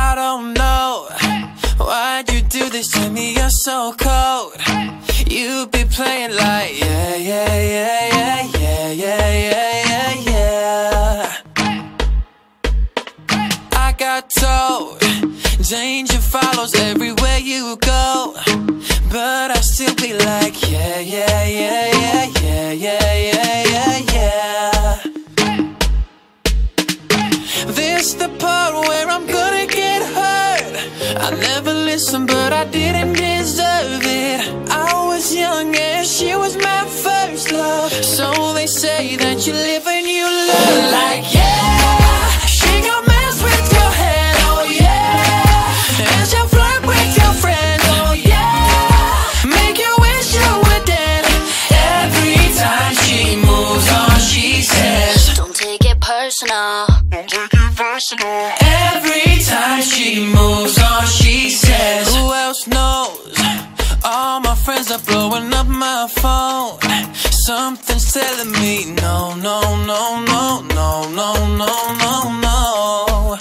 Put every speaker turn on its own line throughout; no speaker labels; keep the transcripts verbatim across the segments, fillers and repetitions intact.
I don't know why'd you do this to me, you're so cold. You be playing like yeah, yeah, yeah, yeah, yeah, yeah, yeah, yeah, yeah. I got told danger follows everywhere you go, but I still be like yeah, yeah, yeah, yeah, yeah, yeah, yeah, yeah, yeah. This the part where I'm gonna get hurt. I never listened, but I didn't deserve it. I was young and she was my first love. So they say that you live and you learn. Like yeah, she gon' mess with your head, oh yeah. And she'll flirt with your friends, oh yeah. Make you wish you were dead. Every time she moves on, she says,
don't take it personal.
Don't take it personal. Every time she moves on, she says, who else knows? All my friends are blowing up my phone. Something's telling me no, no, no, no, no, no, no, no, no.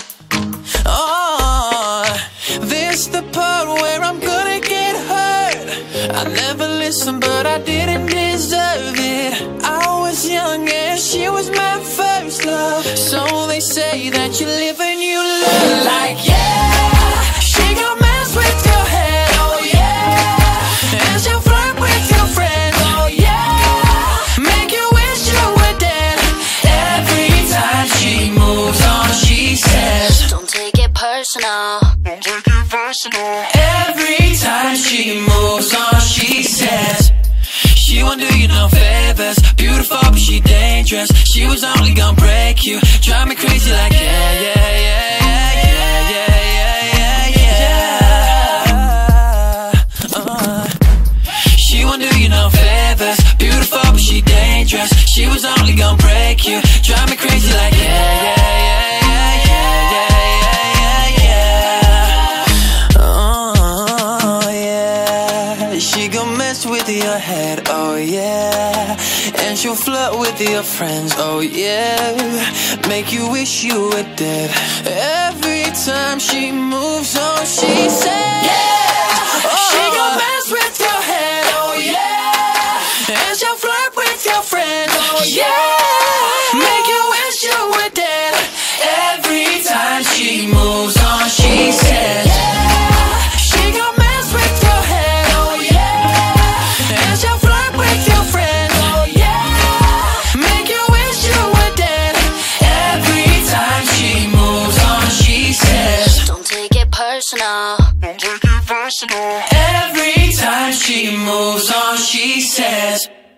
Oh, this the part where I'm gonna get hurt. I never listened, but I didn't deserve it. I was young and she was my first love. So they say that you live and you learn. Like yeah, she gon' mess with your head, oh yeah. And she'll flirt with your friends, oh yeah. Make you wish you were dead. Every time she moves on, she says,
don't take it personal.
don't take it personal. Every time she moves on, she says, she won't do you no favors. Beautiful, but she dangerous. She was only gonna break you. Drive me crazy like yeah, yeah, yeah, yeah, yeah, yeah, yeah, yeah, yeah. Uh, she won't do you no favors. Beautiful, but she dangerous. She was only gonna break you. Drive me crazy like yeah, yeah, yeah, yeah, yeah, yeah, yeah, yeah. Oh yeah, she gon' mess with your head, oh yeah. And she'll flirt with your friends, oh yeah. Make you wish you were dead. Every time she moves on, she says yeah, oh. She gon' mess with your head, oh yeah. And she'll flirt with your friends, oh yeah. Make you wish you were dead. Every time she moves on, she says yeah, she gon' mess with your head, oh yeah. And she'll flirt with your friends, oh yeah. Make you wish you were dead. Every time she moves on, she says,
don't take it personal.
don't take it personal. Every time she moves on, she says.